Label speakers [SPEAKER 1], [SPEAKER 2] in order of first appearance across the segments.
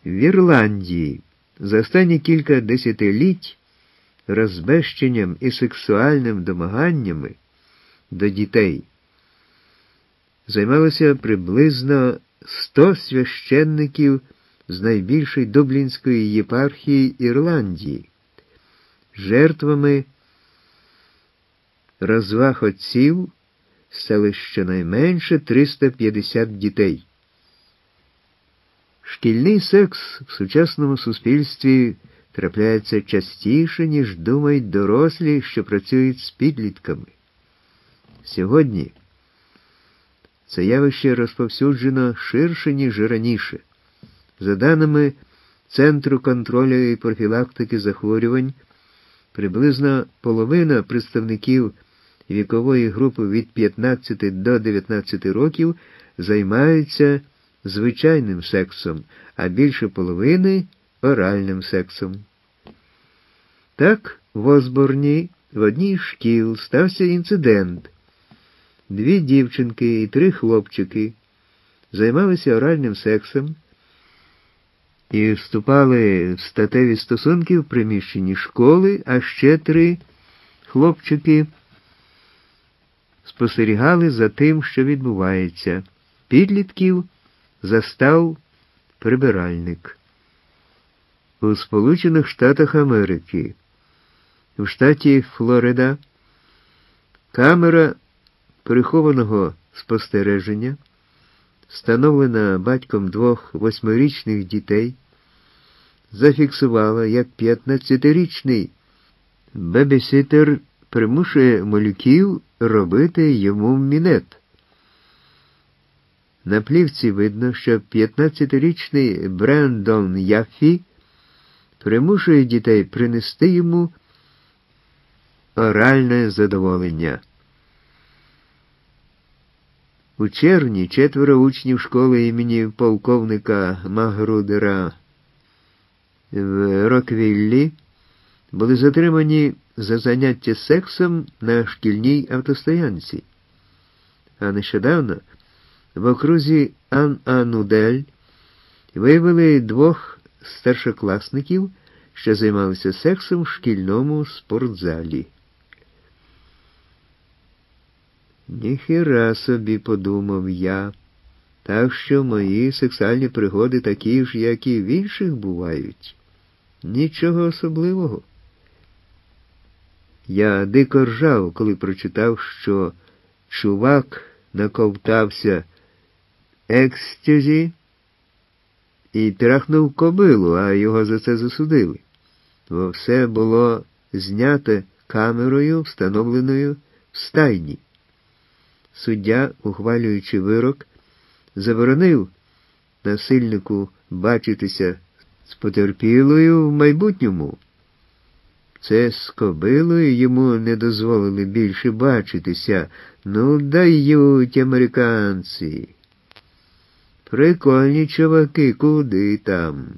[SPEAKER 1] В Ірландії за останні кілька десятиліть розбещенням і сексуальним домаганнями до дітей займалося приблизно 100 священників з найбільшої Дублінської єпархії Ірландії. Жертвами розваг отців стали щонайменше 350 дітей. Шкільний секс в сучасному суспільстві трапляється частіше, ніж думають дорослі, що працюють з підлітками. Сьогодні це явище розповсюджено ширше, ніж раніше. За даними Центру контролю і профілактики захворювань, приблизно половина представників вікової групи від 15 до 19 років займаються звичайним сексом, а більше половини – оральним сексом. Так, в Осборні в одній з шкіл стався інцидент. 2 дівчинки і 3 хлопчики займалися оральним сексом і вступали в статеві стосунки в приміщенні школи, а ще 3 хлопчики спостерігали за тим, що відбувається. Підлітків застав прибиральник. У Сполучених Штатах Америки, в штаті Флорида, камера прихованого спостереження, встановлена батьком 2 8-річних дітей, зафіксувала, як 15-річний бебісітер примушує малюків робити йому мінет. На плівці видно, що 15-річний Брендон Яффі примушує дітей принести йому оральне задоволення. У червні 4 учнів школи імені полковника Магрудера в Роквіллі були затримані за заняття сексом на шкільній автостоянці. А нещодавно в окрузі Ан-Анудель виявили 2 старшокласників, що займалися сексом в шкільному спортзалі. Ніхіра собі, подумав я, так що мої сексуальні пригоди такі ж, як і в інших бувають. Нічого особливого. Я дико ржав, коли прочитав, що чувак наковтався екстазі і трахнув кобилу, а його за це засудили. Бо все було знято камерою, встановленою в стайні. Суддя, ухвалюючи вирок, заборонив насильнику бачитися з потерпілою в майбутньому. Це з кобилою йому не дозволили більше бачитися. Ну, дають американці. Прикольні чуваки, куди там.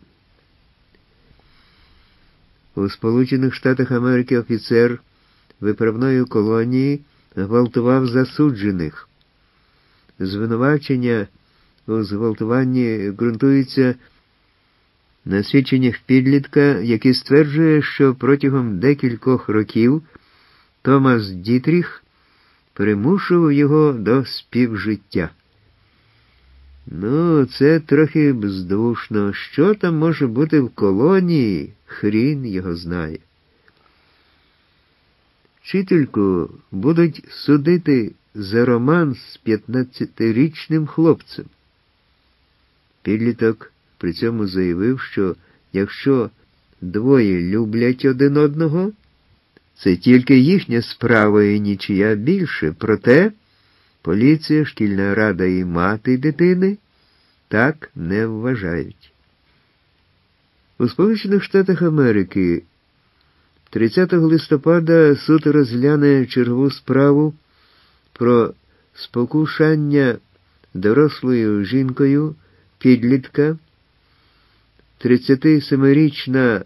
[SPEAKER 1] У Сполучених Штатах Америки офіцер виправної колонії гвалтував засуджених. Звинувачення у зґвалтуванні ґрунтується на свідченнях підлітка, який стверджує, що протягом декількох років Томас Дітріх примушував його до співжиття. Ну, це трохи бездушно. Що там може бути в колонії, хрін його знає. Вчительку будуть судити за роман з 15-річним хлопцем. Підліток при цьому заявив, що якщо 2 люблять один одного, це тільки їхня справа і нічия більше. Проте поліція, шкільна рада і мати дитини так не вважають. У Сполучених Штатах Америки 30 листопада суд розгляне чергову справу про спокушання дорослою жінкою підлітка. 37-річна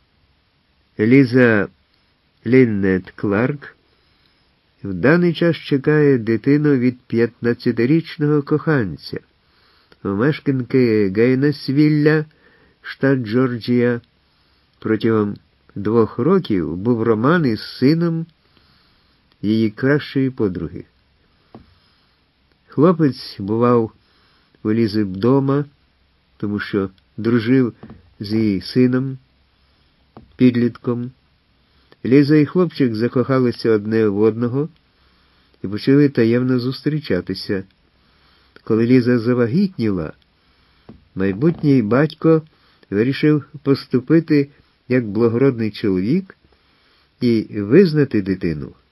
[SPEAKER 1] Ліза Ліннет Кларк в даний час чекає дитину від 15-річного коханця, мешканки Гейнесвілля штат Джорджія. Протягом 2 років був роман із сином її кращої подруги. Хлопець бував у Лізи вдома, тому що дружив з її сином, підлітком. Ліза і хлопчик закохалися одне в одного і почали таємно зустрічатися. Коли Ліза завагітніла, майбутній батько вирішив поступити як благородний чоловік і визнати дитину